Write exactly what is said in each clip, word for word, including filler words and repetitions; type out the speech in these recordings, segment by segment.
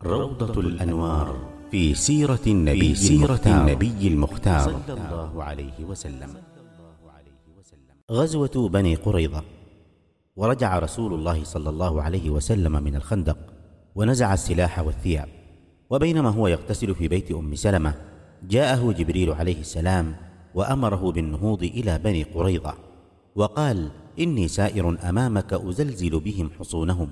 روضة الأنوار في سيرة النبي, في سيرة النبي المختار صلى الله عليه وسلم. غزوة بني قريظة. ورجع رسول الله صلى الله عليه وسلم من الخندق ونزع السلاح والثياب، وبينما هو يغتسل في بيت أم سلمة جاءه جبريل عليه السلام وأمره بالنهوض إلى بني قريظة، وقال: إني سائر أمامك أزلزل بهم حصونهم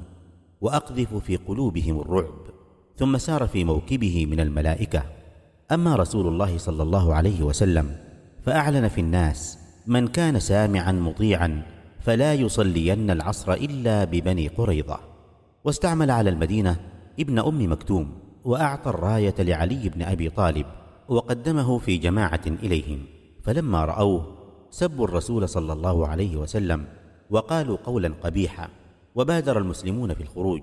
وأقذف في قلوبهم الرعب. ثم سار في موكبه من الملائكة. أما رسول الله صلى الله عليه وسلم فأعلن في الناس: من كان سامعا مطيعا فلا يصلين العصر إلا ببني قريظة. واستعمل على المدينة ابن أم مكتوم، وأعطى الراية لعلي بن أبي طالب وقدمه في جماعة إليهم، فلما رأوه سبوا الرسول صلى الله عليه وسلم وقالوا قولا قبيحا، وبادر المسلمون في الخروج،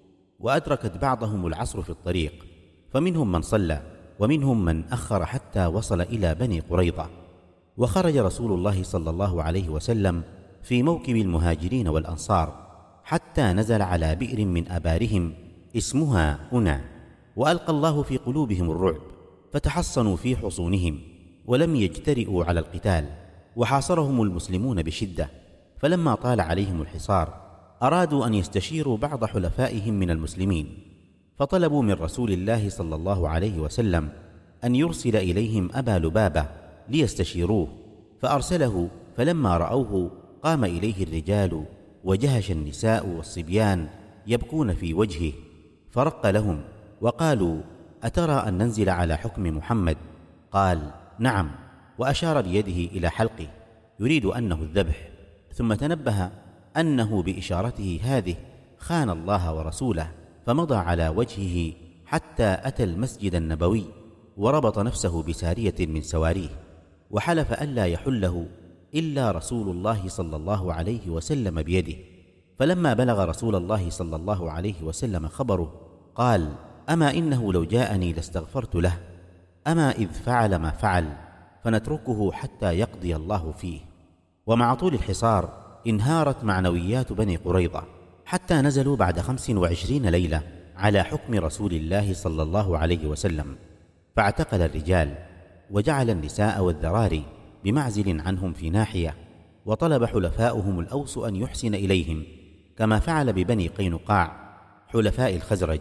وأدركت بعضهم العصر في الطريق، فمنهم من صلى ومنهم من أخر حتى وصل إلى بني قريظة. وخرج رسول الله صلى الله عليه وسلم في موكب المهاجرين والأنصار حتى نزل على بئر من أبارهم اسمها أنى، وألقى الله في قلوبهم الرعب، فتحصنوا في حصونهم ولم يجترئوا على القتال، وحاصرهم المسلمون بشدة. فلما طال عليهم الحصار أرادوا أن يستشيروا بعض حلفائهم من المسلمين، فطلبوا من رسول الله صلى الله عليه وسلم أن يرسل إليهم أبا لبابة ليستشيروه، فأرسله. فلما رأوه قام إليه الرجال وجهش النساء والصبيان يبكون في وجهه، فرق لهم وقالوا: أترى أن ننزل على حكم محمد؟ قال: نعم، وأشار بيده إلى حلقه يريد أنه الذبح، ثم تنبه أنه بإشارته هذه خان الله ورسوله، فمضى على وجهه حتى أتى المسجد النبوي، وربط نفسه بسارية من سواريه، وحلف ألا يحله إلا رسول الله صلى الله عليه وسلم بيده. فلما بلغ رسول الله صلى الله عليه وسلم خبره قال: أما إنه لو جاءني لاستغفرت له، أما إذ فعل ما فعل فنتركه حتى يقضي الله فيه. ومع طول الحصار انهارت معنويات بني قريظة، حتى نزلوا بعد خمس وعشرين ليلة على حكم رسول الله صلى الله عليه وسلم، فاعتقل الرجال وجعل النساء والذراري بمعزل عنهم في ناحية، وطلب حلفاؤهم الأوس أن يحسن إليهم كما فعل ببني قينقاع حلفاء الخزرج،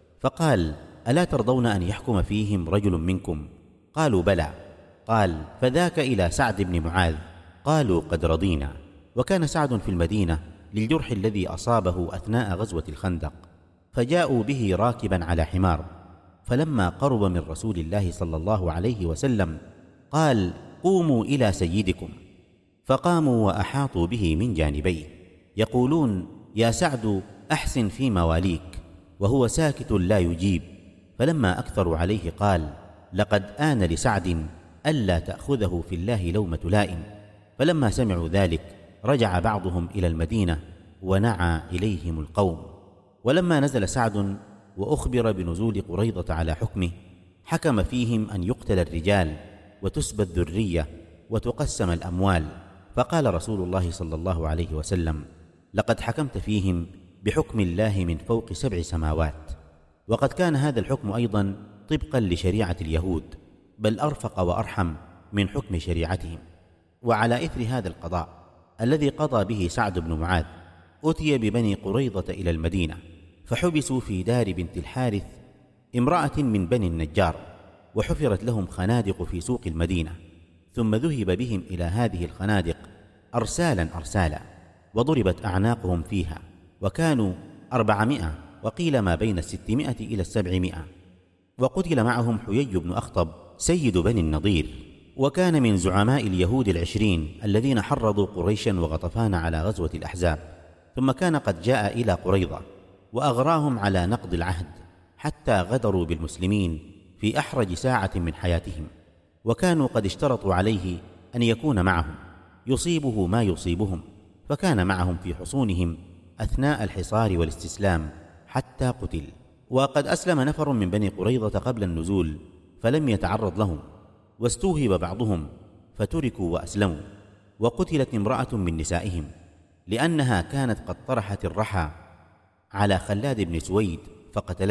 فقال: ألا ترضون أن يحكم فيهم رجل منكم؟ قالوا: بلى. قال: فذاك إلى سعد بن معاذ. قالوا: قد رضينا. وكان سعد في المدينة للجرح الذي أصابه أثناء غزوة الخندق، فجاءوا به راكبا على حمار، فلما قرب من رسول الله صلى الله عليه وسلم قال: قوموا إلى سيدكم. فقاموا وأحاطوا به من جانبيه يقولون: يا سعد أحسن في مواليك، وهو ساكت لا يجيب. فلما أكثروا عليه قال: لقد آن لسعد ألا تأخذه في الله لومة لائم. فلما سمعوا ذلك رجع بعضهم إلى المدينة ونعى إليهم القوم. ولما نزل سعد وأخبر بنزول قريظة على حكمه، حكم فيهم أن يقتل الرجال وتسبى الذرية وتقسم الأموال. فقال رسول الله صلى الله عليه وسلم: لقد حكمت فيهم بحكم الله من فوق سبع سماوات. وقد كان هذا الحكم أيضا طبقا لشريعة اليهود، بل أرفق وأرحم من حكم شريعتهم. وعلى إثر هذا القضاء الذي قضى به سعد بن معاذ أتي ببني قريظة إلى المدينة، فحبسوا في دار بنت الحارث امرأة من بني النجار، وحفرت لهم خنادق في سوق المدينة، ثم ذهب بهم إلى هذه الخنادق أرسالا أرسالا، وضربت أعناقهم فيها، وكانوا أربعمائة، وقيل ما بين الستمائة إلى السبعمائة. وقتل معهم حيي بن أخطب سيد بني النضير، وكان من زعماء اليهود العشرين الذين حرضوا قريشا وغطفان على غزوة الأحزاب. ثم كان قد جاء إلى قريظة وأغراهم على نقض العهد، حتى غدروا بالمسلمين في أحرج ساعة من حياتهم، وكانوا قد اشترطوا عليه أن يكون معهم يصيبه ما يصيبهم، فكان معهم في حصونهم أثناء الحصار والاستسلام حتى قتل. وقد أسلم نفر من بني قريظة قبل النزول فلم يتعرض لهم، واستوهب بعضهم فتركوا وأسلموا. وقتلت امرأة من نسائهم لأنها كانت قد طرحت الرحى على خلاد بن سويد فقتلته،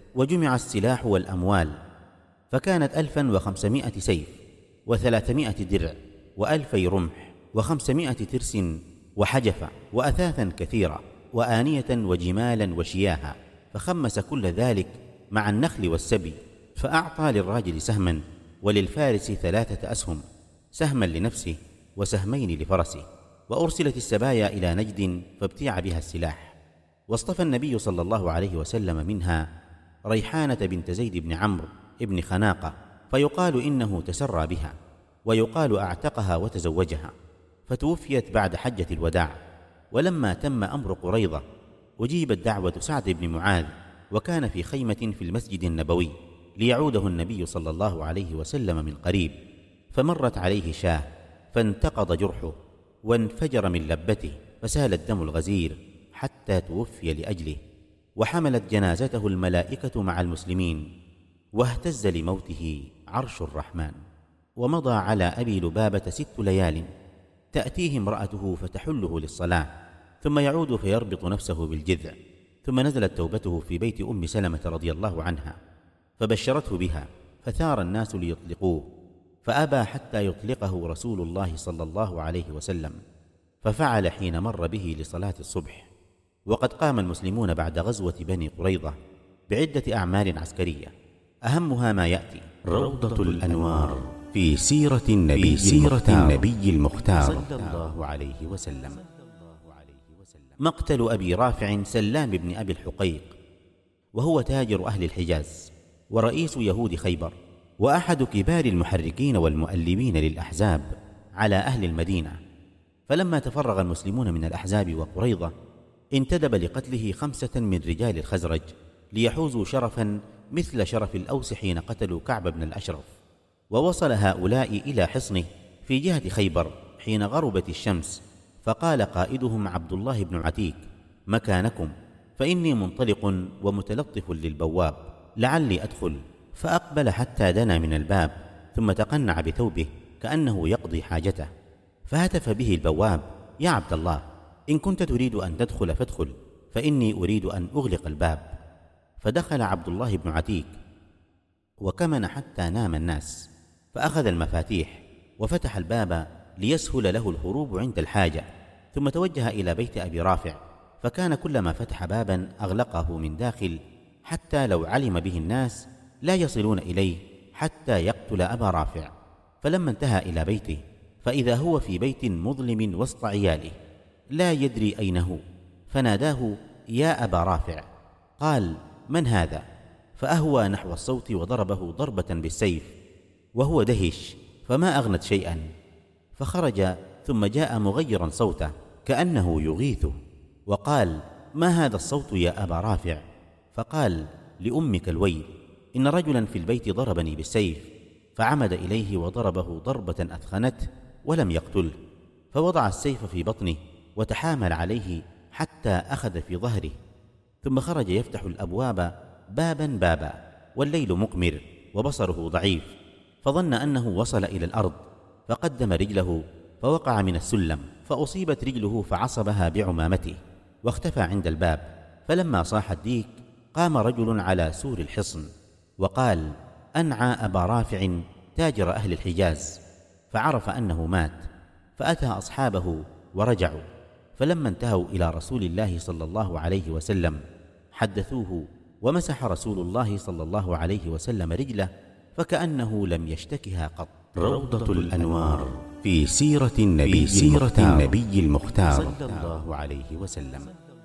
وجمع السلاح والأموال، فكانت ألفا وخمسمائة سيف وثلاثمائة درع وألفي رمح وخمسمائة ترس وحجفة وأثاثا كثيرة وآنية وجمالا وشياها، فخمس كل ذلك مع النخل والسبي، فأعطى للراجل سهما وللفارس ثلاثة أسهم، سهما لنفسه وسهمين لفرسه. وأرسلت السبايا إلى نجد فابتيع بها السلاح. واصطفى النبي صلى الله عليه وسلم منها ريحانة بنت زيد بن عمرو ابن خناقة، فيقال إنه تسرى بها، ويقال أعتقها وتزوجها، فتوفيت بعد حجة الوداع. ولما تم أمر قريظة أجيبت دعوة سعد بن معاذ، وكان في خيمة في المسجد النبوي ليعوده النبي صلى الله عليه وسلم من قريب، فمرت عليه شاه فانتقض جرحه وانفجر من لبته، فسال الدم الغزير حتى توفي لأجله. وحملت جنازته الملائكة مع المسلمين، واهتز لموته عرش الرحمن. ومضى على أبي لبابة ست ليال، تأتيه امرأته فتحله للصلاة، ثم يعود فيربط نفسه بالجذع. ثم نزلت توبته في بيت أم سلمة رضي الله عنها، فبشرته بها، فثار الناس ليطلقوه، فأبى حتى يطلقه رسول الله صلى الله عليه وسلم، ففعل حين مر به لصلاة الصبح. وقد قام المسلمون بعد غزوة بني قريظة بعدة أعمال عسكرية، أهمها ما يأتي: روضة الأنوار في سيرة النبي, سيرة النبي المختار صلى الله عليه وسلم. مقتل أبي رافع سلام بن أبي الحقيق، وهو تاجر أهل الحجاز ورئيس يهود خيبر، وأحد كبار المحركين والمؤلبين للأحزاب على أهل المدينة. فلما تفرغ المسلمون من الأحزاب وقريظة انتدب لقتله خمسة من رجال الخزرج ليحوزوا شرفا مثل شرف الأوس حين قتلوا كعب بن الأشرف. ووصل هؤلاء إلى حصنه في جهة خيبر حين غربت الشمس، فقال قائدهم عبد الله بن عتيك: مكانكم، فإني منطلق ومتلطف للبواب، لعلي أدخل. فأقبل حتى دنا من الباب، ثم تقنع بثوبه كأنه يقضي حاجته، فهتف به البواب: يا عبد الله، إن كنت تريد أن تدخل فادخل، فإني أريد أن أغلق الباب. فدخل عبد الله بن عتيك وكمن حتى نام الناس، فأخذ المفاتيح وفتح الباب ليسهل له الهروب عند الحاجة، ثم توجه إلى بيت أبي رافع، فكان كلما فتح بابا أغلقه من داخل، حتى لو علم به الناس لا يصلون إليه حتى يقتل أبا رافع. فلما انتهى إلى بيته فإذا هو في بيت مظلم وسط عياله لا يدري أين هو، فناداه: يا أبا رافع. قال: من هذا؟ فأهوى نحو الصوت وضربه ضربة بالسيف وهو دهش، فما أغنت شيئا، فخرج ثم جاء مغيرا صوته كأنه يغيثه، وقال: ما هذا الصوت يا أبا رافع؟ فقال: لأمك الويل، إن رجلا في البيت ضربني بالسيف. فعمد إليه وضربه ضربة أثخنته ولم يقتله، فوضع السيف في بطنه وتحامل عليه حتى أخذ في ظهره، ثم خرج يفتح الأبواب بابا بابا، والليل مقمر وبصره ضعيف، فظن أنه وصل إلى الأرض، فقدم رجله فوقع من السلم، فأصيبت رجله فعصبها بعمامته واختفى عند الباب. فلما صاح الديك قام رجل على سور الحصن وقال: أنعى أبا رافع تاجر أهل الحجاز، فعرف أنه مات، فأتى أصحابه ورجعوا. فلما انتهوا إلى رسول الله صلى الله عليه وسلم حدثوه، ومسح رسول الله صلى الله عليه وسلم رجله فكأنه لم يشتكها قط. روضة الأنوار في سيرة النبي, سيرة النبي المختار صلى الله عليه وسلم.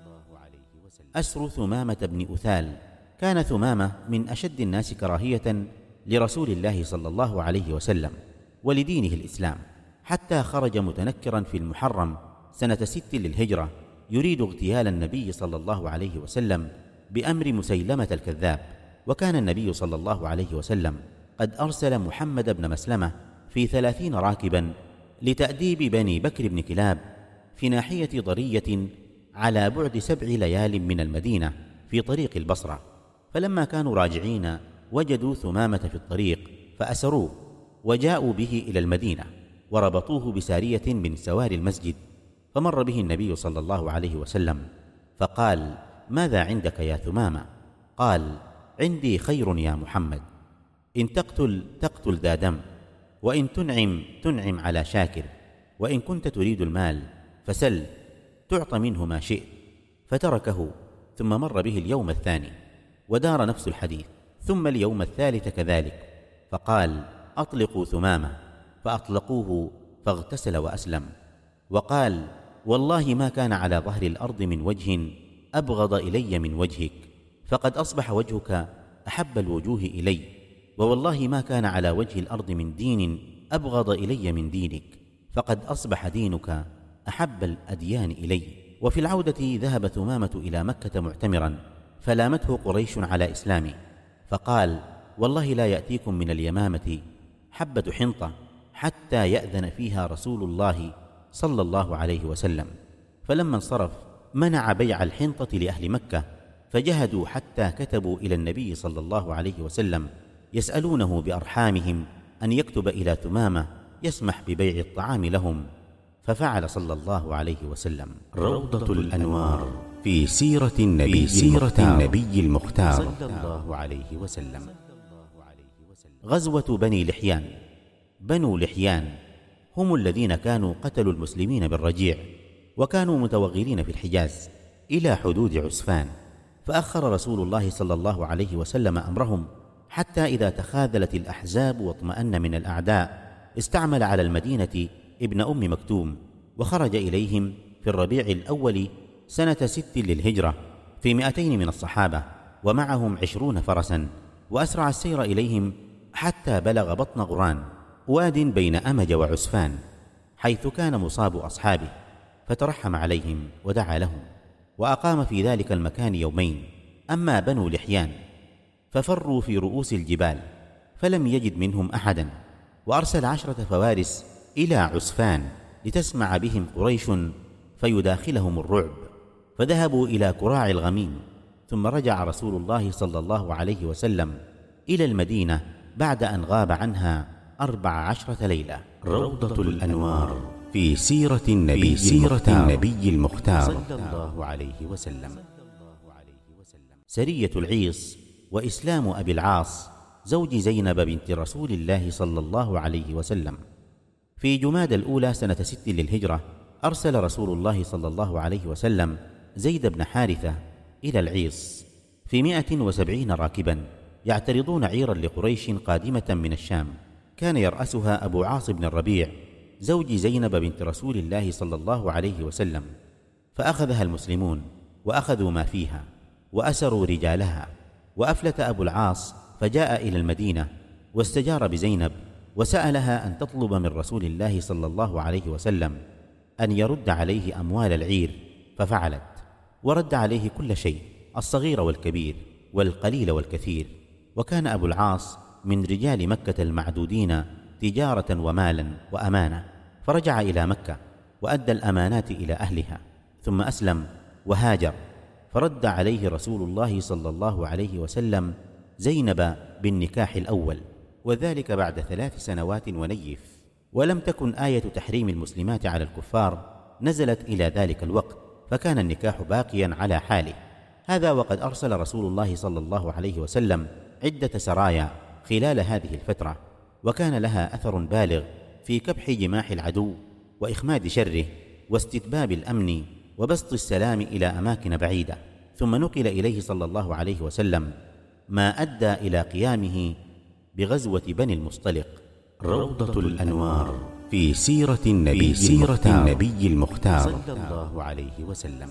أسر ثمامة بن أثال. كان ثمامة من أشد الناس كراهية لرسول الله صلى الله عليه وسلم ولدينه الإسلام، حتى خرج متنكرا في المحرم سنة ست للهجرة يريد اغتيال النبي صلى الله عليه وسلم بأمر مسيلمة الكذاب. وكان النبي صلى الله عليه وسلم قد أرسل محمد بن مسلمة في ثلاثين راكبا لتأديب بني بكر بن كلاب في ناحية ضرية على بعد سبع ليال من المدينة في طريق البصرة. فلما كانوا راجعين وجدوا ثمامة في الطريق فأسروه، وجاءوا به إلى المدينة وربطوه بسارية من سوار المسجد. فمر به النبي صلى الله عليه وسلم فقال: ماذا عندك يا ثمامة؟ قال: عندي خير يا محمد، إن تقتل تقتل ذا دم، وإن تنعم تنعم على شاكر، وإن كنت تريد المال فسل تعط منه ما شئت. فتركه، ثم مر به اليوم الثاني ودار نفس الحديث، ثم اليوم الثالث كذلك، فقال أطلقوا ثمامة، فأطلقوه فاغتسل وأسلم. وقال والله ما كان على ظهر الأرض من وجه أبغض إلي من وجهك، فقد أصبح وجهك أحب الوجوه إلي، ووالله ما كان على وجه الأرض من دين أبغض إلي من دينك، فقد أصبح دينك أحب الأديان إلي. وفي العودة ذهب ثمامة إلى مكة معتمرا، فلامته قريش على إسلامه، فقال والله لا يأتيكم من اليمامة حبة حنطة حتى يأذن فيها رسول الله صلى الله عليه وسلم. فلما انصرف منع بيع الحنطة لأهل مكة، فجهدوا حتى كتبوا إلى النبي صلى الله عليه وسلم يسألونه بأرحامهم أن يكتب إلى ثمامة يسمح ببيع الطعام لهم، ففعل صلى الله عليه وسلم. روضة الأنوار في سيرة النبي, سيرة النبي المختار صلى الله عليه وسلم. غزوة بني لحيان. بنو لحيان هم الذين كانوا قتلوا المسلمين بالرجيع، وكانوا متوغلين في الحجاز إلى حدود عسفان، فأخر رسول الله صلى الله عليه وسلم أمرهم حتى إذا تخاذلت الأحزاب واطمأن من الأعداء استعمل على المدينة ابن أم مكتوم، وخرج إليهم في الربيع الأول سنة ست للهجرة في مئتين من الصحابة، ومعهم عشرون فرسا، وأسرع السير إليهم حتى بلغ بطن غران، واد بين أمج وعسفان، حيث كان مصاب أصحابه، فترحم عليهم ودعا لهم، وأقام في ذلك المكان يومين. أما بنو لحيان ففروا في رؤوس الجبال، فلم يجد منهم أحدا، وأرسل عشرة فوارس إلى عسفان لتسمع بهم قريش فيداخلهم الرعب، فذهبوا إلى كراع الغميم، ثم رجع رسول الله صلى الله عليه وسلم إلى المدينة بعد أن غاب عنها أربع عشرة ليلة. روضة الأنوار في سيرة النبي, سيرة النبي المختار صلى الله عليه وسلم. سرية العيص وإسلام أبي العاص زوج زينب بنت رسول الله صلى الله عليه وسلم. في جماد الأولى سنة ست للهجرة أرسل رسول الله صلى الله عليه وسلم زيد بن حارثة إلى العيص في مئة وسبعين راكبا يعترضون عيرا لقريش قادمة من الشام، كان يرأسها أبو عاص بن الربيع زوج زينب بنت رسول الله صلى الله عليه وسلم، فأخذها المسلمون وأخذوا ما فيها وأسروا رجالها. وأفلت أبو العاص فجاء إلى المدينة واستجار بزينب، وسألها أن تطلب من رسول الله صلى الله عليه وسلم أن يرد عليه أموال العير، ففعلت، ورد عليه كل شيء، الصغير والكبير والقليل والكثير. وكان أبو العاص من رجال مكة المعدودين تجارة ومالا وأمانة، فرجع إلى مكة وأدى الأمانات إلى أهلها، ثم أسلم وهاجر، فرد عليه رسول الله صلى الله عليه وسلم زينب بالنكاح الأول، وذلك بعد ثلاث سنوات ونيف. ولم تكن آية تحريم المسلمات على الكفار نزلت إلى ذلك الوقت، فكان النكاح باقيا على حاله. هذا وقد أرسل رسول الله صلى الله عليه وسلم عدة سرايا خلال هذه الفترة، وكان لها أثر بالغ في كبح جماح العدو وإخماد شره واستتباب الأمن وبسط السلام إلى أماكن بعيدة. ثم نقل إليه صلى الله عليه وسلم ما أدى إلى قيامه بغزوة بني المصطلق. روضة الأنوار في سيرة النبي, سيرة النبي المختار صلى الله عليه وسلم.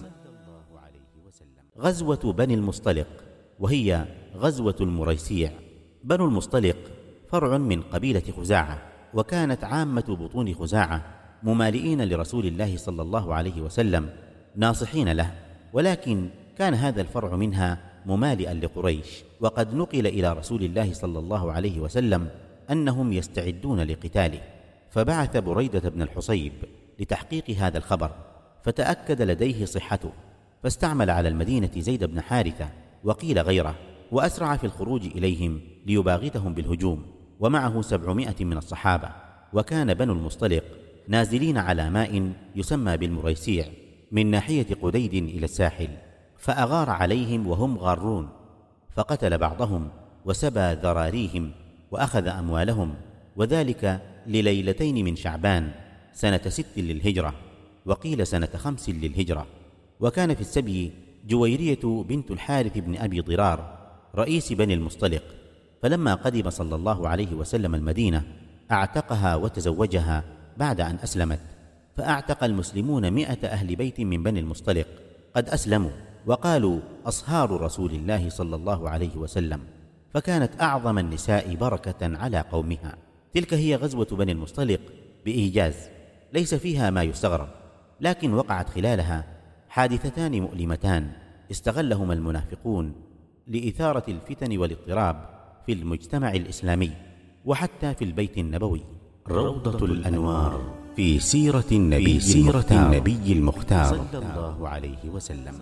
غزوة بني المصطلق، وهي غزوة المريسيع. بنو المصطلق فرع من قبيلة خزاعة، وكانت عامة بطون خزاعة ممالئين لرسول الله صلى الله عليه وسلم ناصحين له، ولكن كان هذا الفرع منها ممالئا لقريش. وقد نقل إلى رسول الله صلى الله عليه وسلم أنهم يستعدون لقتاله، فبعث بريدة بن الحصيب لتحقيق هذا الخبر، فتأكد لديه صحته، فاستعمل على المدينة زيد بن حارثة وقيل غيره، وأسرع في الخروج إليهم ليباغتهم بالهجوم، ومعه سبعمائة من الصحابة. وكان بنو المصطلق نازلين على ماء يسمى بالمريسيع من ناحية قديد إلى الساحل، فأغار عليهم وهم غارون، فقتل بعضهم وسبى ذراريهم وأخذ أموالهم، وذلك لليلتين من شعبان سنة ست للهجرة، وقيل سنة خمس للهجرة. وكان في السبي جويرية بنت الحارث بن أبي ضرار رئيس بني المصطلق، فلما قدم صلى الله عليه وسلم المدينة أعتقها وتزوجها بعد أن أسلمت، فأعتق المسلمون مئة أهل بيت من بني المصطلق قد أسلموا، وقالوا أصهار رسول الله صلى الله عليه وسلم، فكانت أعظم النساء بركة على قومها. تلك هي غزوة بني المصطلق بإيجاز، ليس فيها ما يستغرب، لكن وقعت خلالها حادثتان مؤلمتان استغلهما المنافقون لإثارة الفتن والاضطراب في المجتمع الإسلامي وحتى في البيت النبوي. روضة الأنوار في سيرة النبي, سيرة النبي المختار صلى الله عليه وسلم.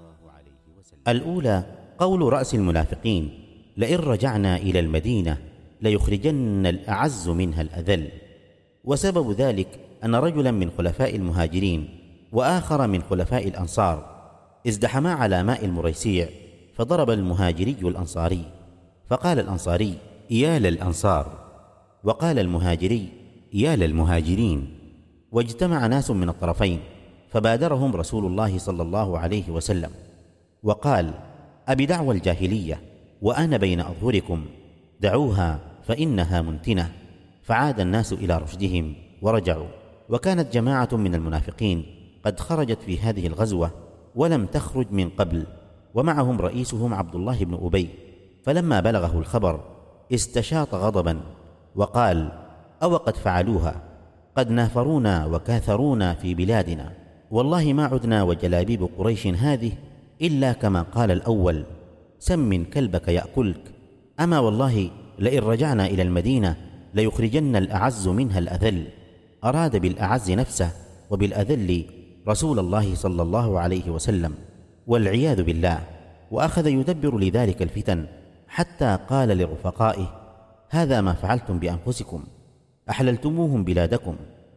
الأولى قول رأس المنافقين: لئن رجعنا إلى المدينة ليخرجن الأعز منها الأذل. وسبب ذلك أن رجلا من خلفاء المهاجرين وآخر من خلفاء الأنصار ازدحما على ماء المريسيع، فضرب المهاجري الأنصاري، فقال الأنصاري: يا للأنصار، وقال المهاجري: يا للمهاجرين. واجتمع ناس من الطرفين، فبادرهم رسول الله صلى الله عليه وسلم وقال: أبدعوى الجاهلية وأنا بين أظهركم، دعوها فإنها منتنة. فعاد الناس إلى رشدهم ورجعوا. وكانت جماعة من المنافقين قد خرجت في هذه الغزوة ولم تخرج من قبل، ومعهم رئيسهم عبد الله بن أبي، فلما بلغه الخبر استشاط غضبا وقال: أو قد فعلوها، قد نافرونا وكاثرونا في بلادنا، والله ما عدنا وجلابيب قريش هذه إلا كما قال الأول: سمن كلبك يأكلك. أما والله لئن رجعنا إلى المدينة ليخرجن الأعز منها الأذل. أراد بالأعز نفسه وبالأذل رسول الله صلى الله عليه وسلم والعياذ بالله. وأخذ يدبر لذلك الفتن حتى قال لرفقائه: هذا ما فعلتم بأنفسكم، أحللتموهم بلادكم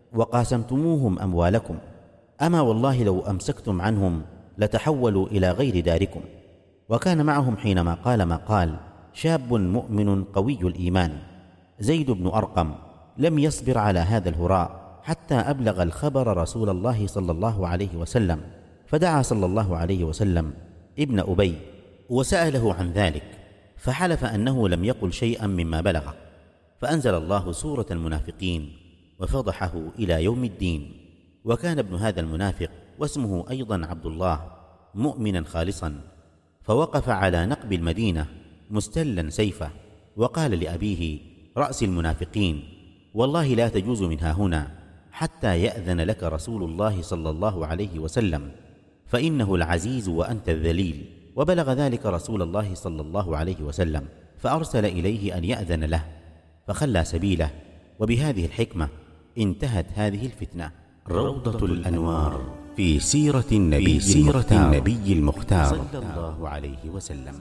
وقاسمتموهم أموالكم، أما والله لو أمسكتم عنهم لتحولوا إلى غير داركم. وكان معهم حينما قال ما قال شاب مؤمن قوي الإيمان زيد بن أرقم، لم يصبر على هذا الهراء حتى أبلغ الخبر رسول الله صلى الله عليه وسلم، فدعا صلى الله عليه وسلم ابن أبي وسأله عن ذلك، فحلف أنه لم يقل شيئا مما بلغ، فأنزل الله سورة المنافقين وفضحه إلى يوم الدين. وكان ابن هذا المنافق واسمه أيضا عبد الله مؤمنا خالصا، فوقف على نقب المدينة مستلا سيفه، وقال لأبيه رأس المنافقين: والله لا تجوز منها هنا حتى يأذن لك رسول الله صلى الله عليه وسلم، فإنه العزيز وأنت الذليل. وبلغ ذلك رسول الله صلى الله عليه وسلم، فأرسل إليه أن يأذن له، فخلى سبيله. وبهذه الحكمة انتهت هذه الفتنة. روضة الأنوار في سيرة النبي, سيرة النبي المختار صلى الله عليه وسلم.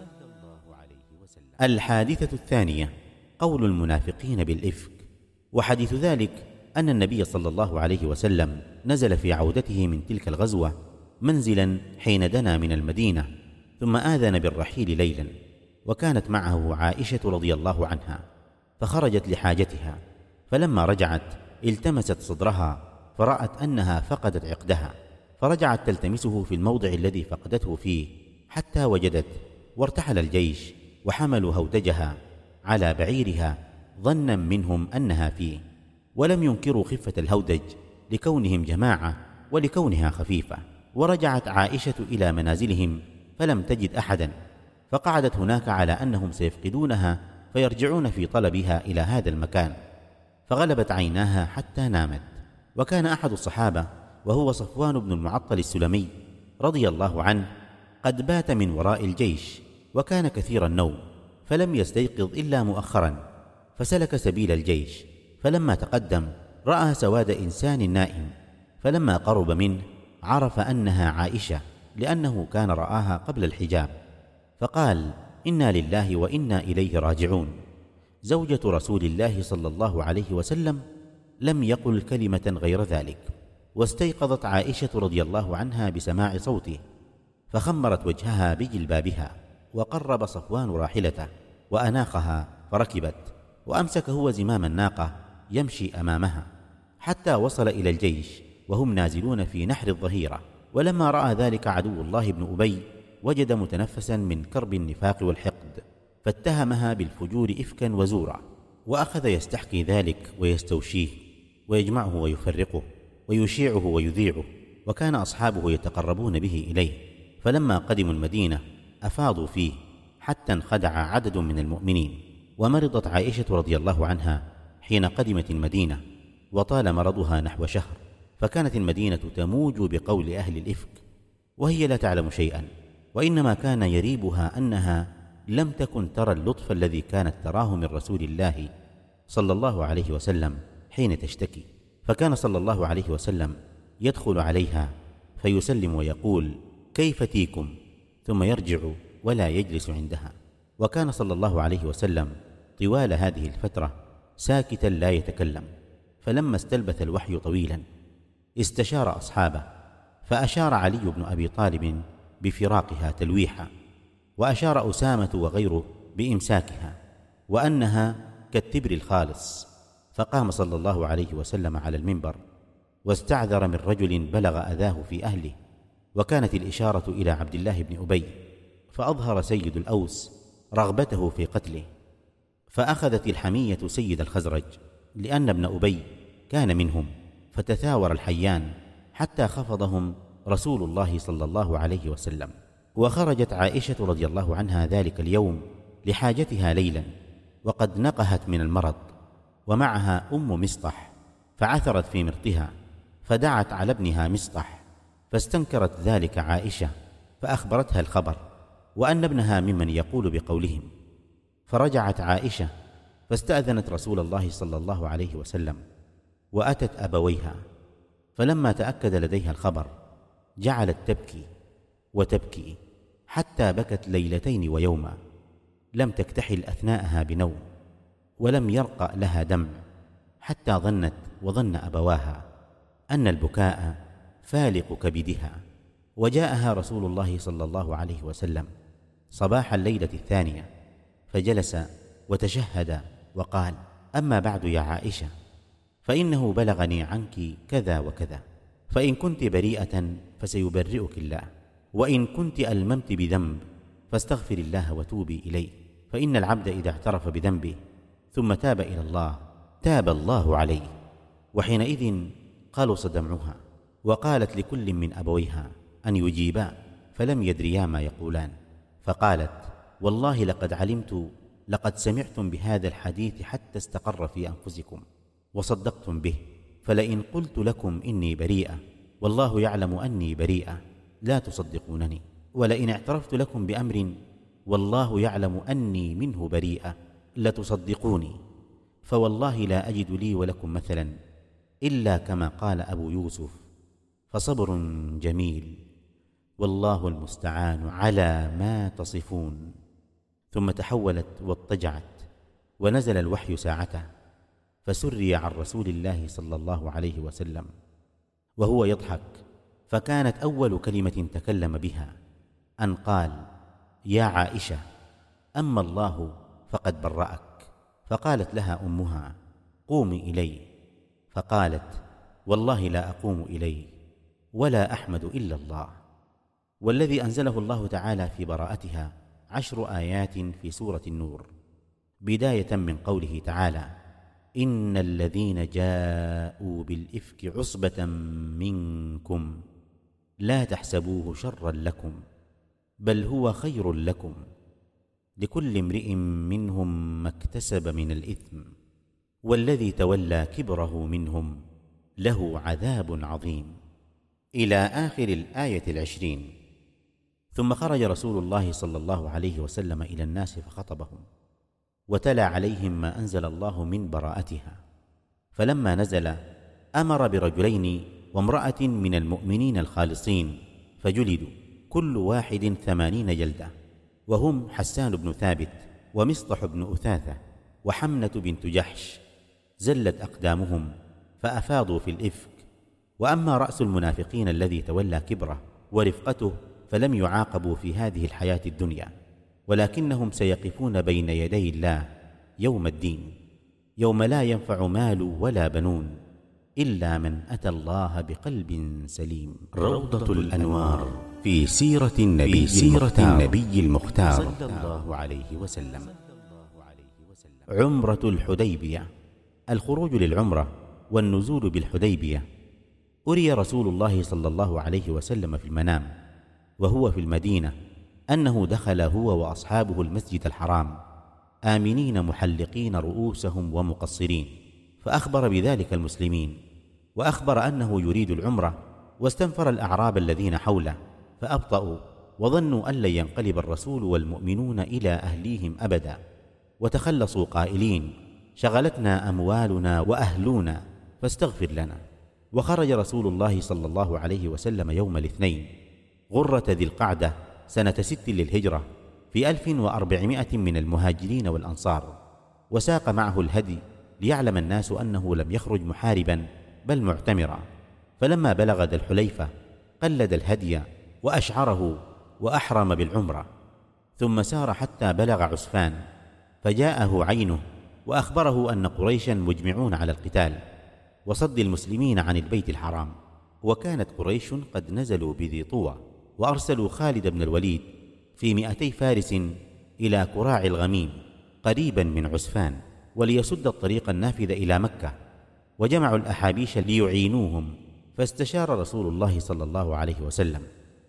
الحادثة الثانية قول المنافقين بالإفك. وحديث ذلك أن النبي صلى الله عليه وسلم نزل في عودته من تلك الغزوة منزلا حين دنا من المدينة، ثم آذن بالرحيل ليلا، وكانت معه عائشة رضي الله عنها، فخرجت لحاجتها، فلما رجعت التمست صدرها فرأت أنها فقدت عقدها، فرجعت تلتمسه في الموضع الذي فقدته فيه حتى وجدت، وارتحل الجيش وحملوا هودجها على بعيرها ظنا منهم أنها فيه، ولم ينكروا خفة الهودج لكونهم جماعة ولكونها خفيفة. ورجعت عائشة إلى منازلهم فلم تجد أحدا، فقعدت هناك على أنهم سيفقدونها فيرجعون في طلبها إلى هذا المكان، فغلبت عيناها حتى نامت. وكان أحد الصحابة وهو صفوان بن المعطل السلمي رضي الله عنه قد بات من وراء الجيش، وكان كثير النوم، فلم يستيقظ إلا مؤخرا، فسلك سبيل الجيش، فلما تقدم رأى سواد إنسان نائم، فلما قرب منه عرف أنها عائشة لأنه كان رآها قبل الحجاب، فقال: إنا لله وإنا إليه راجعون. زوجة رسول الله صلى الله عليه وسلم لم يقل كلمة غير ذلك. واستيقظت عائشة رضي الله عنها بسماع صوته، فخمرت وجهها بجلبابها، وقرب صفوان راحلته وأناخها فركبت، وأمسك هو زمام الناقة يمشي أمامها حتى وصل إلى الجيش وهم نازلون في نحر الظهيرة. ولما رأى ذلك عدو الله بن أبي وجد متنفسا من كرب النفاق والحقد، فاتهمها بالفجور إفكا وزورا، وأخذ يستحكي ذلك ويستوشيه ويجمعه ويفرقه ويشيعه ويذيعه، وكان أصحابه يتقربون به إليه. فلما قدموا المدينة أفاضوا فيه حتى انخدع عدد من المؤمنين. ومرضت عائشة رضي الله عنها حين قدمت المدينة، وطال مرضها نحو شهر، فكانت المدينة تموج بقول أهل الإفك وهي لا تعلم شيئا، وإنما كان يريبها أنها لم تكن ترى اللطف الذي كانت تراه من رسول الله صلى الله عليه وسلم حين تشتكي. فكان صلى الله عليه وسلم يدخل عليها فيسلم ويقول: كيف تيكم؟ ثم يرجع ولا يجلس عندها. وكان صلى الله عليه وسلم طوال هذه الفترة ساكتا لا يتكلم. فلما استلبث الوحي طويلا استشار أصحابه، فأشار علي بن أبي طالب بفراقها تلويحا، وأشار أسامة وغيره بإمساكها، وأنها كالتبر الخالص. فقام صلى الله عليه وسلم على المنبر واستعذر من رجل بلغ أذاه في أهله، وكانت الإشارة إلى عبد الله بن أبي، فأظهر سيد الأوس رغبته في قتله، فأخذت الحمية سيد الخزرج لأن ابن أبي كان منهم، فتثاور الحيان حتى خفضهم رسول الله صلى الله عليه وسلم. وخرجت عائشة رضي الله عنها ذلك اليوم لحاجتها ليلا، وقد نقهت من المرض، ومعها أم مصطح، فعثرت في مرطها، فدعت على ابنها مصطح، فاستنكرت ذلك عائشة، فأخبرتها الخبر وأن ابنها ممن يقول بقولهم. فرجعت عائشة فاستأذنت رسول الله صلى الله عليه وسلم، وأتت أبويها، فلما تأكد لديها الخبر جعلت تبكي وتبكي حتى بكت ليلتين ويوما، لم تكتحل أثناءها بنوم، ولم يرقأ لها دمع، حتى ظنت وظن أبواها أن البكاء فالق كبدها. وجاءها رسول الله صلى الله عليه وسلم صباح الليلة الثانية، فجلس وتشهد وقال: أما بعد يا عائشة، فإنه بلغني عنك كذا وكذا، فإن كنت بريئة فسيبرئك الله، وإن كنت ألممت بذنب فاستغفر الله وتوبي إليه، فإن العبد إذا اعترف بذنبه ثم تاب إلى الله تاب الله عليه. وحينئذ قلص دمعها، وقالت لكل من أبويها أن يجيبا، فلم يدريا ما يقولان. فقالت: والله لقد علمت لقد سمعتم بهذا الحديث حتى استقر في أنفسكم وصدقتم به، فلئن قلت لكم إني بريئة والله يعلم أني بريئة لا تصدقونني، ولئن اعترفت لكم بأمر والله يعلم أني منه بريئة لتصدقوني، فوالله لا أجد لي ولكم مثلا إلا كما قال أبو يوسف: فصبر جميل والله المستعان على ما تصفون. ثم تحولت واضطجعت، ونزل الوحي ساعته، فسري عن رسول الله صلى الله عليه وسلم وهو يضحك، فكانت أول كلمة تكلم بها أن قال: يا عائشة، أما الله فقد برأك. فقالت لها أمها: قومي إلي. فقالت: والله لا أقوم إلي ولا أحمد إلا الله. والذي أنزله الله تعالى في براءتها عشر آيات في سورة النور، بداية من قوله تعالى: إن الذين جاءوا بالإفك عصبة منكم لا تحسبوه شرا لكم بل هو خير لكم، لكل امرئ منهم ما اكتسب من الإثم، والذي تولى كبره منهم له عذاب عظيم، إلى آخر الآية العشرين. ثم خرج رسول الله صلى الله عليه وسلم إلى الناس فخطبهم، وتلا عليهم ما أنزل الله من براءتها. فلما نزل أمر برجلين وامرأة من المؤمنين الخالصين، فجلدوا كل واحد ثمانين جلدة، وهم حسان بن ثابت ومصطح بن أثاثة وحمنة بنت جحش، زلت أقدامهم فأفاضوا في الإفك. وأما رأس المنافقين الذي تولى كبره ورفقته فلم يعاقبوا في هذه الحياة الدنيا، ولكنهم سيقفون بين يدي الله يوم الدين، يوم لا ينفع مال ولا بنون إلا من أتى الله بقلب سليم. روضة الأنوار في سيرة النبي, سيرة النبي المختار صلى الله عليه وسلم. عمرة الحديبية. الخروج للعمرة والنزول بالحديبية. أري رسول الله صلى الله عليه وسلم في المنام وهو في المدينة أنه دخل هو وأصحابه المسجد الحرام آمنين محلقين رؤوسهم ومقصرين، فأخبر بذلك المسلمين، وأخبر أنه يريد العمرة، واستنفر الأعراب الذين حوله فأبطأوا، وظنوا أن لن ينقلب الرسول والمؤمنون إلى أهليهم أبدا، وتخلصوا قائلين: شغلتنا أموالنا وأهلنا فاستغفر لنا. وخرج رسول الله صلى الله عليه وسلم يوم الاثنين غرة ذي القعدة سنة ست للهجرة في ألف وأربعمائة من المهاجرين والأنصار، وساق معه الهدي ليعلم الناس أنه لم يخرج محاربا بل معتمرا. فلما بلغ ذا الحليفة قلد الهدي وأشعره وأحرم بالعمرة، ثم سار حتى بلغ عسفان، فجاءه عينه وأخبره أن قريشا مجمعون على القتال وصد المسلمين عن البيت الحرام. وكانت قريش قد نزلوا بذي طوى، وأرسلوا خالد بن الوليد في مئتي فارس إلى كراع الغميم قريبا من عسفان وليسد الطريق النافذ إلى مكة، وجمعوا الأحابيش ليعينوهم. فاستشار رسول الله صلى الله عليه وسلم: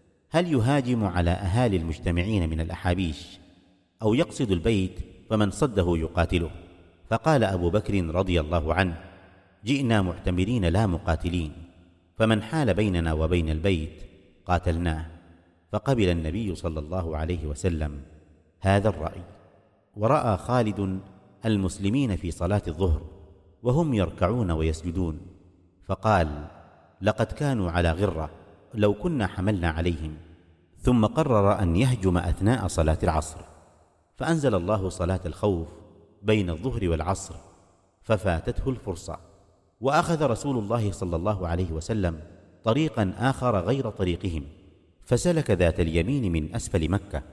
هل يهاجم على أهالي المجتمعين من الأحابيش أو يقصد البيت فمن صده يقاتله؟ فقال أبو بكر رضي الله عنه: جئنا معتمرين لا مقاتلين، فمن حال بيننا وبين البيت قاتلناه. فقبل النبي صلى الله عليه وسلم هذا الرأي. ورأى خالد المسلمين في صلاة الظهر وهم يركعون ويسجدون، فقال: لقد كانوا على غرة، لو كنا حملنا عليهم. ثم قرر أن يهجم أثناء صلاة العصر، فأنزل الله صلاة الخوف بين الظهر والعصر ففاتته الفرصة. وأخذ رسول الله صلى الله عليه وسلم طريقا آخر غير طريقهم، فسلك ذات اليمين من أسفل مكة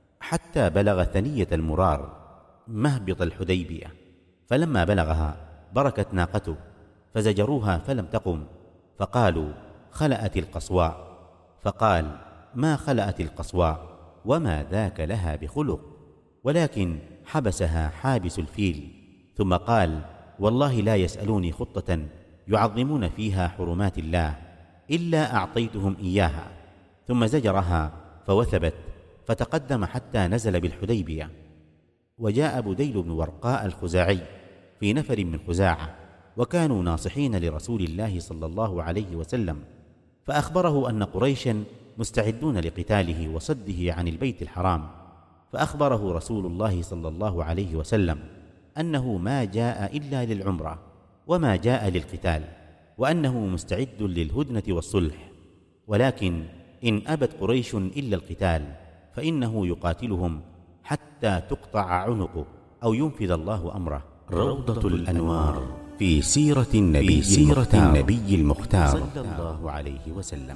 حتى بلغ ثنية المرار مهبط الحديبية. فلما بلغها بركت ناقته فزجروها فلم تقم، فقالوا: خلأت القصواء. فقال: ما خلأت القصواء، وما ذاك لها بخلق، ولكن حبسها حابس الفيل. ثم قال: والله لا يسألوني خطة يعظمون فيها حرمات الله إلا أعطيتهم إياها. ثم زجرها فوثبت، فتقدم حتى نزل بالحديبية. وجاء بديل بن ورقاء الخزاعي في نفر من خزاعة، وكانوا ناصحين لرسول الله صلى الله عليه وسلم، فأخبره أن قريشا مستعدون لقتاله وصده عن البيت الحرام. فأخبره رسول الله صلى الله عليه وسلم أنه ما جاء إلا للعمرة وما جاء للقتال، وأنه مستعد للهدنة والصلح، ولكن إن أبت قريش إلا القتال فإنه يقاتلهم حتى تقطع عنقه أو ينفذ الله أمره. روضة الأنوار في سيرة النبي, سيرة النبي المختار صلى الله عليه وسلم.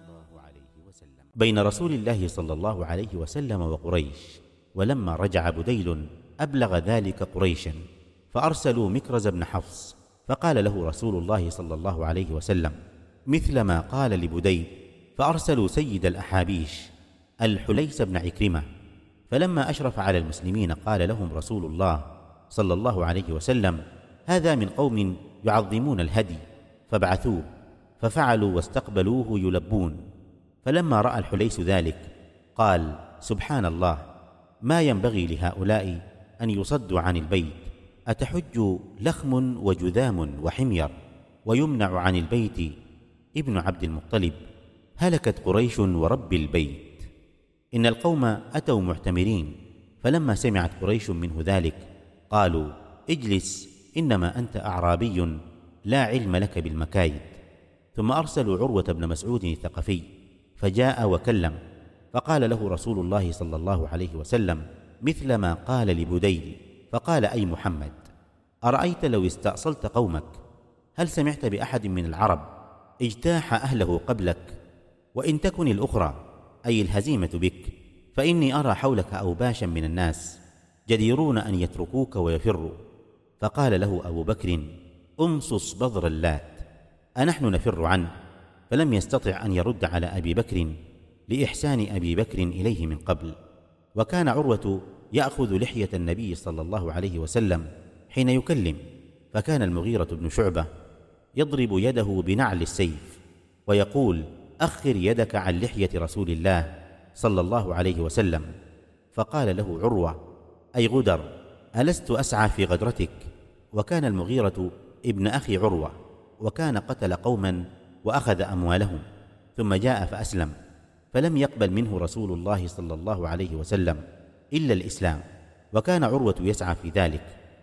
بين رسول الله صلى الله عليه وسلم وقريش. ولما رجع بديل أبلغ ذلك قريشا، فأرسلوا مكرز بن حفص، فقال له رسول الله صلى الله عليه وسلم مثل ما قال لبديل، فأرسلوا سيد الأحابيش الحليس بن عكرمة. فلما أشرف على المسلمين قال لهم رسول الله صلى الله عليه وسلم: هذا من قوم يعظمون الهدي، فابعثوه. ففعلوا واستقبلوه يلبون. فلما رأى الحليس ذلك قال: سبحان الله، ما ينبغي لهؤلاء أن يصدوا عن البيت، أتحج لخم وجذام وحمير، ويمنع عن البيت ابن عبد المطلب؟ هلكت قريش ورب البيت. إن القوم أتوا معتمرين. فلما سمعت قريش منه ذلك قالوا: اجلس، إنما أنت أعرابي لا علم لك بالمكايد. ثم أرسلوا عروة بن مسعود الثقفي فجاء وكلم، فقال له رسول الله صلى الله عليه وسلم مثل ما قال لبديل. فقال: أي محمد، أرأيت لو استأصلت قومك، هل سمعت بأحد من العرب اجتاح أهله قبلك؟ وإن تكن الأخرى أي الهزيمة بك فإني أرى حولك أوباشا من الناس جديرون أن يتركوك ويفروا. فقال له أبو بكر: أمصص بذر اللات، أنحن نفر عنه؟ فلم يستطع أن يرد على أبي بكر لإحسان أبي بكر إليه من قبل. وكان عروة يأخذ لحية النبي صلى الله عليه وسلم حين يكلم، فكان المغيرة بن شعبة يضرب يده بنعل السيف ويقول: أخر يدك عن لحية رسول الله صلى الله عليه وسلم. فقال له عروة: أي غدر، ألست أسعى في غدرتك؟ وكان المغيرة ابن أخي عروة، وكان قتل قوما وأخذ أموالهم، ثم جاء فأسلم، فلم يقبل منه رسول الله صلى الله عليه وسلم إلا الإسلام، وكان عروة يسعى في ذلك،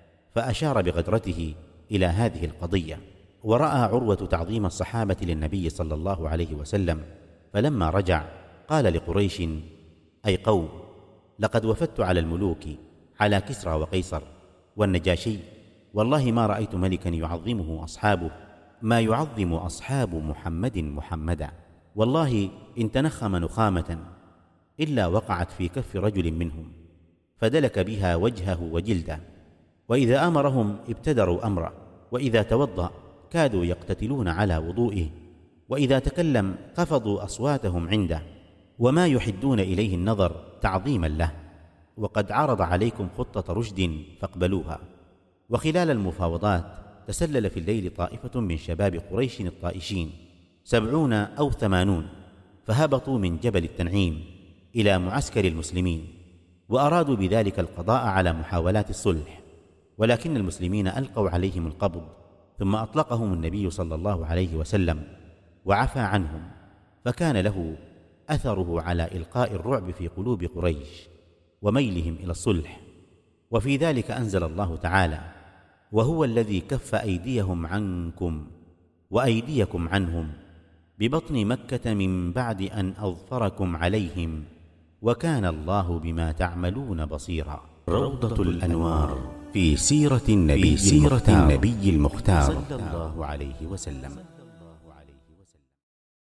فأشار بغدرته إلى هذه القضية. ورأى عروة تعظيم الصحابة للنبي صلى الله عليه وسلم، فلما رجع قال لقريش: أي قوم، لقد وفدت على الملوك، على كسرى وقيصر والنجاشي، والله ما رأيت ملكا يعظمه أصحابه ما يعظم أصحاب محمد محمدا، والله إن تنخم نخامة إلا وقعت في كف رجل منهم فدلك بها وجهه وجلده، وإذا أمرهم ابتدروا أمره، وإذا توضأ كادوا يقتتلون على وضوئه، وإذا تكلم خفضوا أصواتهم عنده، وما يحدون إليه النظر تعظيما له. وقد عرض عليكم خطة رشد فاقبلوها. وخلال المفاوضات تسلل في الليل طائفة من شباب قريش الطائشين سبعون أو ثمانون، فهبطوا من جبل التنعيم إلى معسكر المسلمين، وأرادوا بذلك القضاء على محاولات الصلح، ولكن المسلمين ألقوا عليهم القبض، ثم أطلقهم النبي صلى الله عليه وسلم وعفى عنهم، فكان له أثره على إلقاء الرعب في قلوب قريش وميلهم إلى الصلح. وفي ذلك أنزل الله تعالى: وهو الذي كف أيديهم عنكم وأيديكم عنهم ببطن مكة من بعد أن أظفركم عليهم وكان الله بما تعملون بصيرا. روضة الأنوار في سيرة النبي, في سيرة النبي المختار صلى الله عليه وسلم.